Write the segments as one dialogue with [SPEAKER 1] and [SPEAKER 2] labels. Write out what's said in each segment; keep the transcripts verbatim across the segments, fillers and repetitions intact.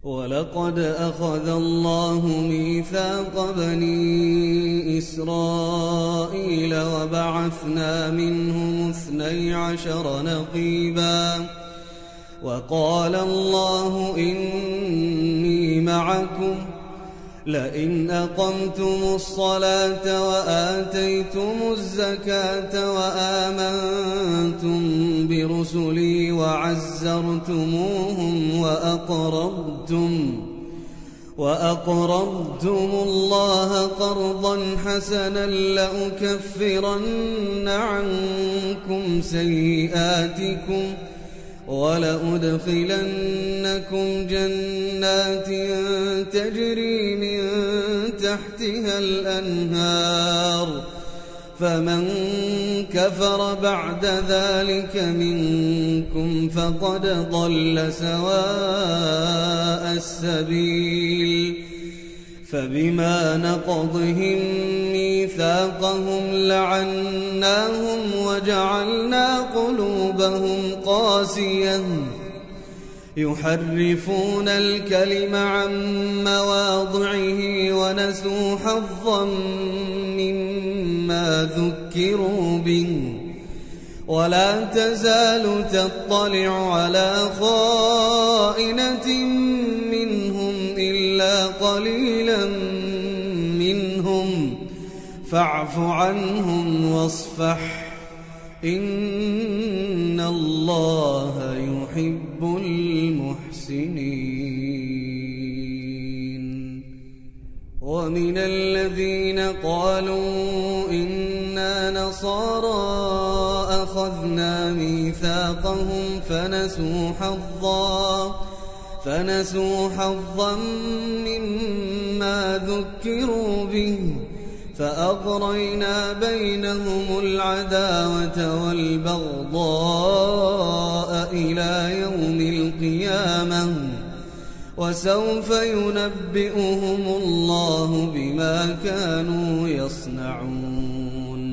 [SPEAKER 1] ولقد أخذ الله ميثاق بني إسرائيل وبعثنا منهم اثني عشر نقيبا وقال الله إني معكم لئن أقمتم الصلاة وآتيتم الزكاة وآمنتم برسلي وعزرتموهم وأقرضتم وأقرضتم الله قرضا حسنا لأكفرن عنكم سيئاتكم ولأدخلنكم جنات تجري من تحتها الأنهار فمن كفر بعد ذلك منكم فقد ضل سواء السبيل فبما نقضهم ميثاقهم لعناهم وجعلنا قلوبهم قاسية يحرفون الكلم عن مواضعه ونسوا حظا مما ذكروا به ولا تزال تطلع على خائنة منهم إلا قليلا منهم فاعف عنهم واصفح إن الله يحب المحسنين. ومن الذين قالوا إنا نصارى أخذنا ميثاقهم فنسوا حظا فنسوا حظا مما ذكروا به فأغرينا بينهم العداوة والبغضاء إلى يوم القيامة وسوف ينبئهم الله بما كانوا يصنعون.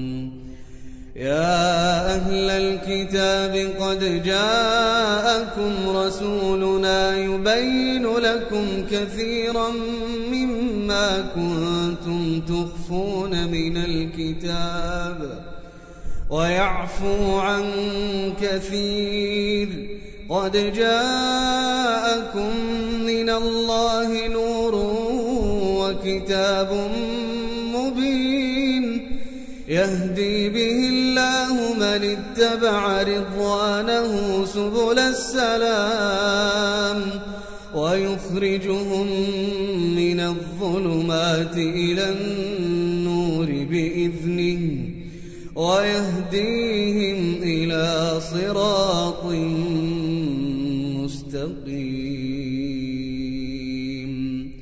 [SPEAKER 1] يا أهل الكتاب قد جاءكم رسولنا يبين لكم كثيرا مما كنتم تخفون من الكتاب ويعفو عن كثير قد جاءكم من الله نور وكتاب مبين يهدي به الله من اتبع رضوانه سبل السلام ويخرجهم من الظلمات إلى النور بإذنه ويهديهم إلى صراط مستقيم.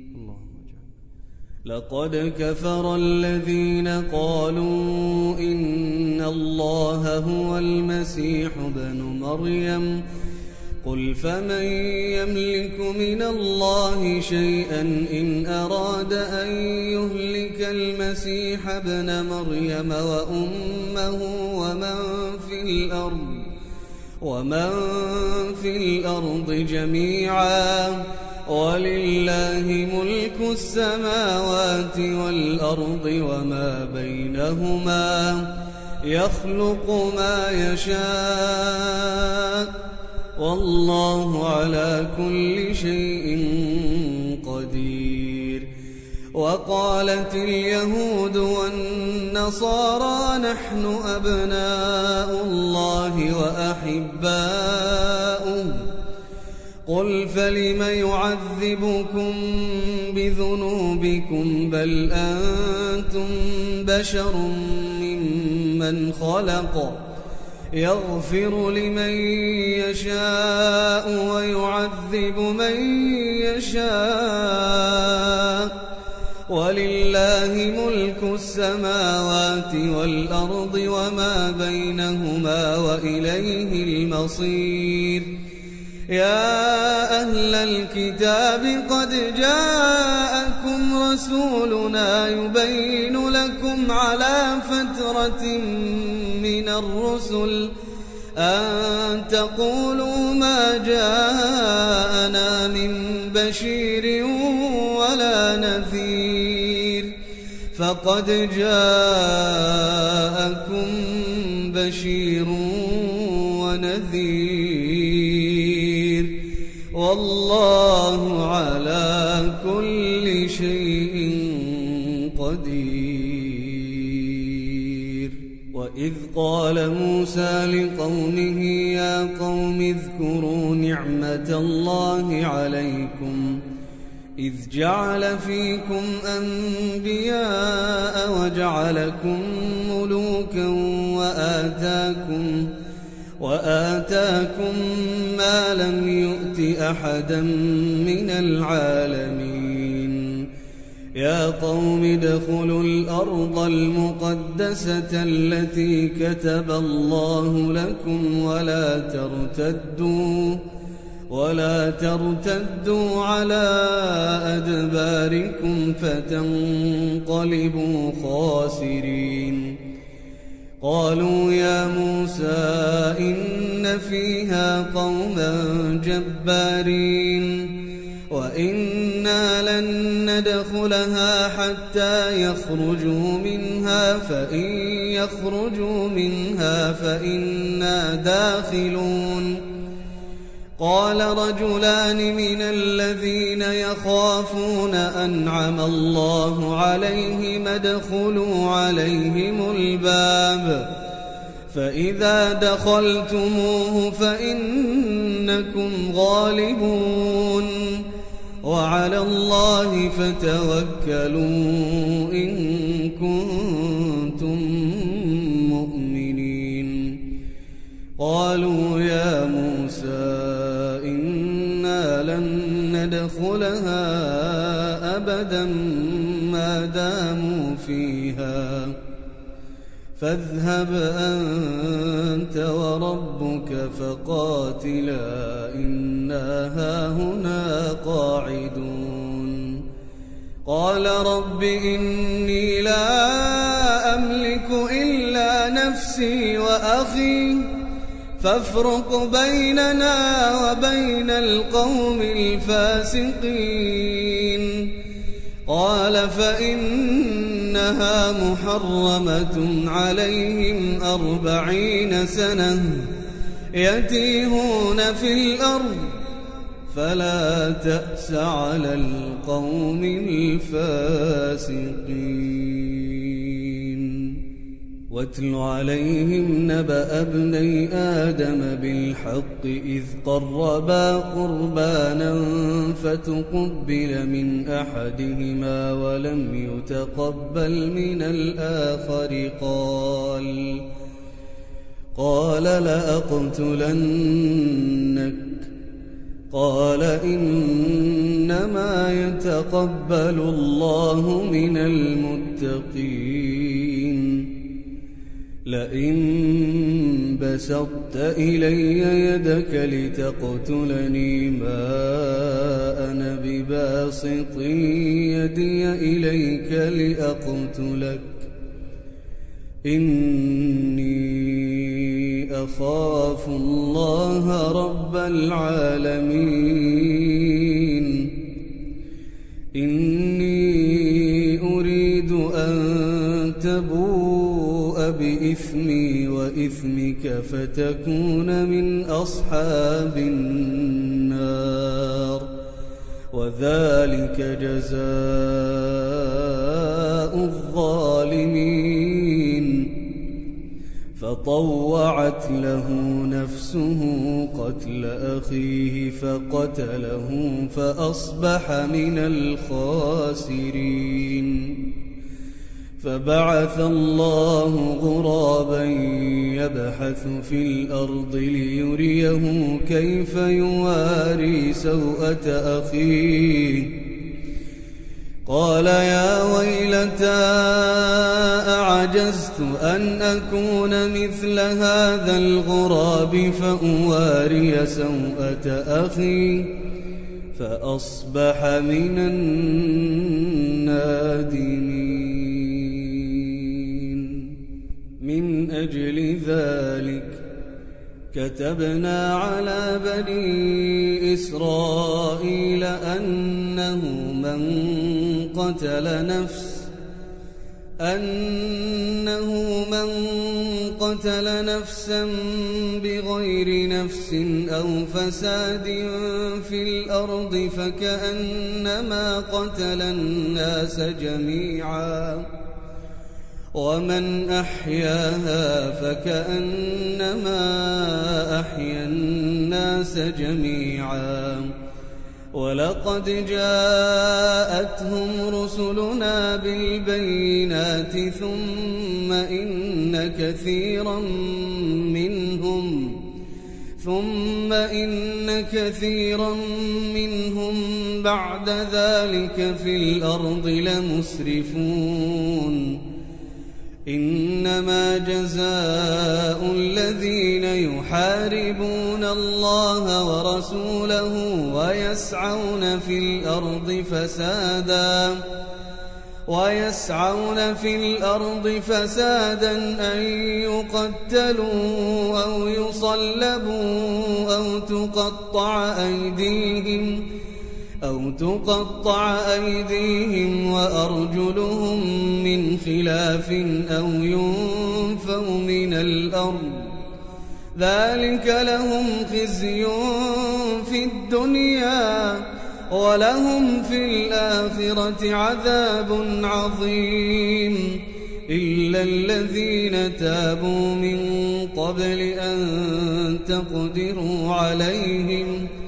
[SPEAKER 1] لقد كفر الذين قالوا إن الله هو المسيح ابن مريم قل فمن يملك من الله شيئا إن أراد أن يهلك المسيح ابن مريم وأمه ومن في الأرض ومن في الأرض جميعا ولله ملك السماوات والأرض وما بينهما يخلق ما يشاء والله على كل شيء قدير. وقالت اليهود والنصارى نحن أبناء الله وأحباؤه قل فلم يعذبكم بذنوبكم بل أنتم بشر ممن خلق يغفر لمن يشاء ويعذب من يشاء ولله ملك السماوات والأرض وما بينهما وإليه المصير. يا أهل الكتاب قد جاءكم رسولنا يبين لكم على فترة من الرسل أن تقولوا ما جاءنا من بشير ولا نذير فقد جاءكم بشير ونذير والله على كل شيء قدير. وإذ قال موسى لقومه يا قوم اذكروا نعمة الله عليكم إذ جعل فيكم أنبياء وجعلكم ملوكا وآتاكم, وآتاكم ما لم يؤت أحدا من العالمين. يا قوم ادخلوا الأرض المقدسة التي كتب الله لكم ولا ترتدوا ولا ترتدوا على أدباركم فتنقلبوا خاسرين. قالوا يا موسى إن فيها قوما جبارين وإنا لن ندخلها حتى يخرجوا منها فإن يخرجوا منها فإنا داخلون. قال رجلان من الذين يخافون أنعم الله عليهم ادخلوا عليهم الباب فإذا دخلتموه فإنكم غالبون وعلى الله فتوكلوا إن كنتم مؤمنين. قالوا يا موسى إنا لن ندخلها أبدا ما داموا فيها فاذهب أنت وربك فقاتلا إنا هاهنا قاعدون. قال رب إني لا أملك إلا نفسي وأخي فافرق بيننا وبين القوم الفاسقين. قال فإنها محرمة عليهم أربعين سنة يتيهون في الأرض فلا تأس على القوم الفاسقين. واتل عليهم نبأ ابني آدم بالحق إذ قربا قربانا فتقبل من أحدهما ولم يتقبل من الآخر قال قال لأقتلنك قال إنما يتقبل الله من المتقين. لئن بسطت إلي يدك لتقتلني ما أنا بباسط يدي إليك لأقتلك إني أخاف الله رب العالمين. إني أريد أن تبوء بإثمي وإثمك فتكون من أصحاب النار وذلك جزاء الظالمين. فطوعت له نفسه قتل أخيه فقتله فأصبح من الخاسرين. فبعث الله غرابا يبحث في الأرض ليريه كيف يواري سوءة أخيه. قال يا ويلتى أعجزت أن أكون مثل هذا الغراب فأواري سوءة أخي فأصبح من النادمين. من أجل ذلك كتبنا على بني إسرائيل أنه من قتل نفس أنه من قتل نفسا بغير نفس أو فساد في الأرض فكأنما قتل الناس جميعا ومن أحياها فكأنما أحيا الناس جميعا ولقد جاءتهم رسلنا بالبينات ثم إن كثيرا منهم ثم إن كثيرا منهم بعد ذلك في الأرض لمسرفون إنما جزاء الذين يحاربون الله ورسوله ويسعون في الأرض فسادا ويسعون في الأرض فسادا أن يقتلوا أو يصلبوا أو تقطع أيديهم أو تقطع أيديهم وأرجلهم من خلاف أو ينفوا من الأرض ذلك لهم خزي في الدنيا ولهم في الآخرة عذاب عظيم إلا الذين تابوا من قبل أن تقدروا عليهم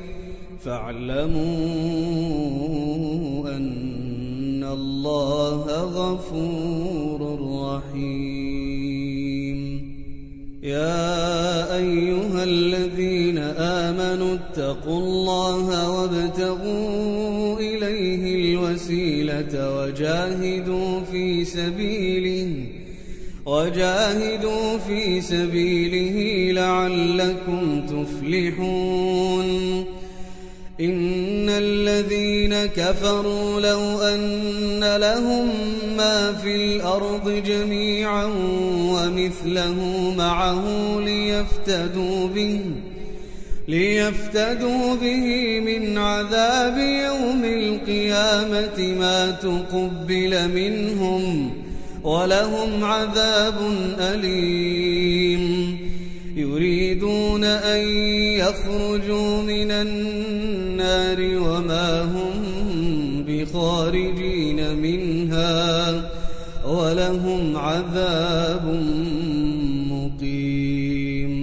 [SPEAKER 1] فاعلموا أن الله غفور رحيم يا أيها الذين آمنوا اتقوا الله وابتغوا إليه الوسيلة وجاهدوا في سبيله وجاهدوا في سبيله لعلكم تفلحون إن الذين كفروا لو أن لهم ما في الأرض جميعا ومثله معه ليفتدوا به ليفتدوا به من عذاب يوم القيامة ما تقبل منهم ولهم عذاب أليم يريدون أن يخرجوا من النار وما هم بخارجين منها ولهم عذاب مقيم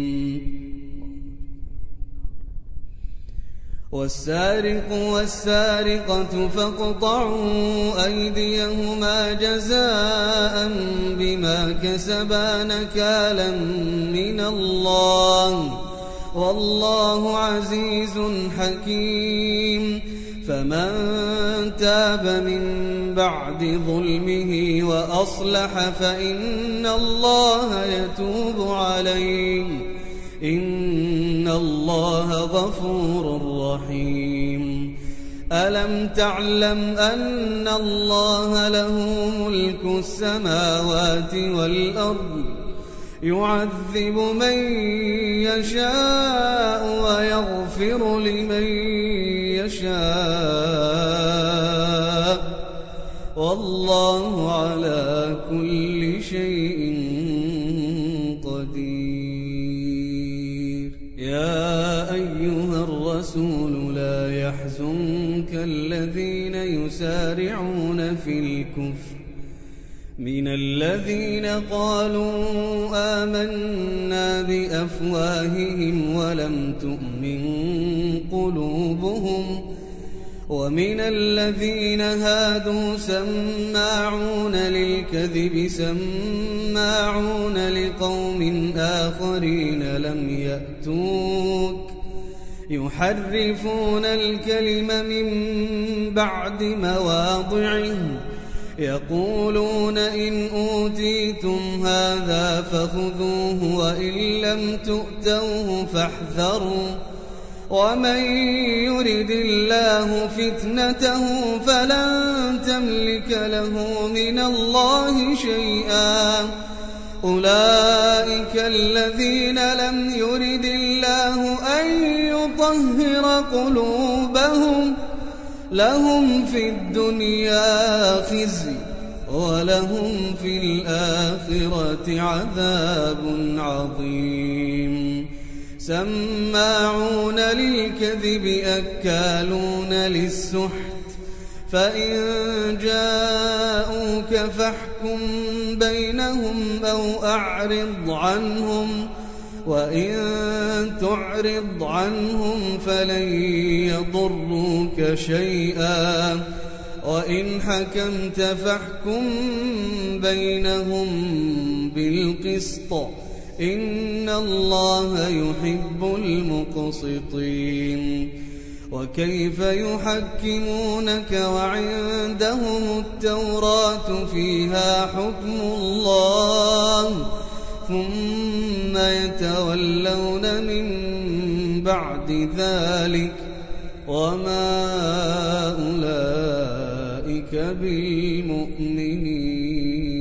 [SPEAKER 1] والسارق والسارقة فاقطعوا أيديهما جزاء بما كسبا نكالا من الله والله عزيز حكيم فمن تاب من بعد ظلمه وأصلح فإن الله يتوب عليه إن الله غفور رحيم ألم تعلم أن الله له ملك السماوات والأرض يعذب من يشاء ويغفر لمن يشاء والله على كل شيء قدير يا أيها الرسول لا يحزنك الذين يسارعون في الكفر من الذين قالوا آمنا بأفواههم ولم تؤمن قلوبهم ومن الذين هادوا سماعون للكذب سماعون لقوم آخرين لم يأتوك يحرفون الكلم من بعد مواضعه يقولون إن أوتيتم هذا فخذوه وإن لم تؤتوه فاحذروا ومن يرد الله فتنته فلن تملك له من الله شيئا أولئك الذين لم يرد الله أن يطهر قلوبهم لهم في الدنيا خزي ولهم في الآخرة عذاب عظيم سماعون للكذب أكالون للسحت فإن جاءوك فاحكم بينهم أو أعرض عنهم وإن تعرض عنهم فلن يضروك شيئا وإن حكمت فاحكم بينهم بالقسط إن الله يحب المقسطين وكيف يحكمونك وعندهم التوراة فيها حكم الله ثم يتولون من بعد ذلك وما أولئك بالمؤمنين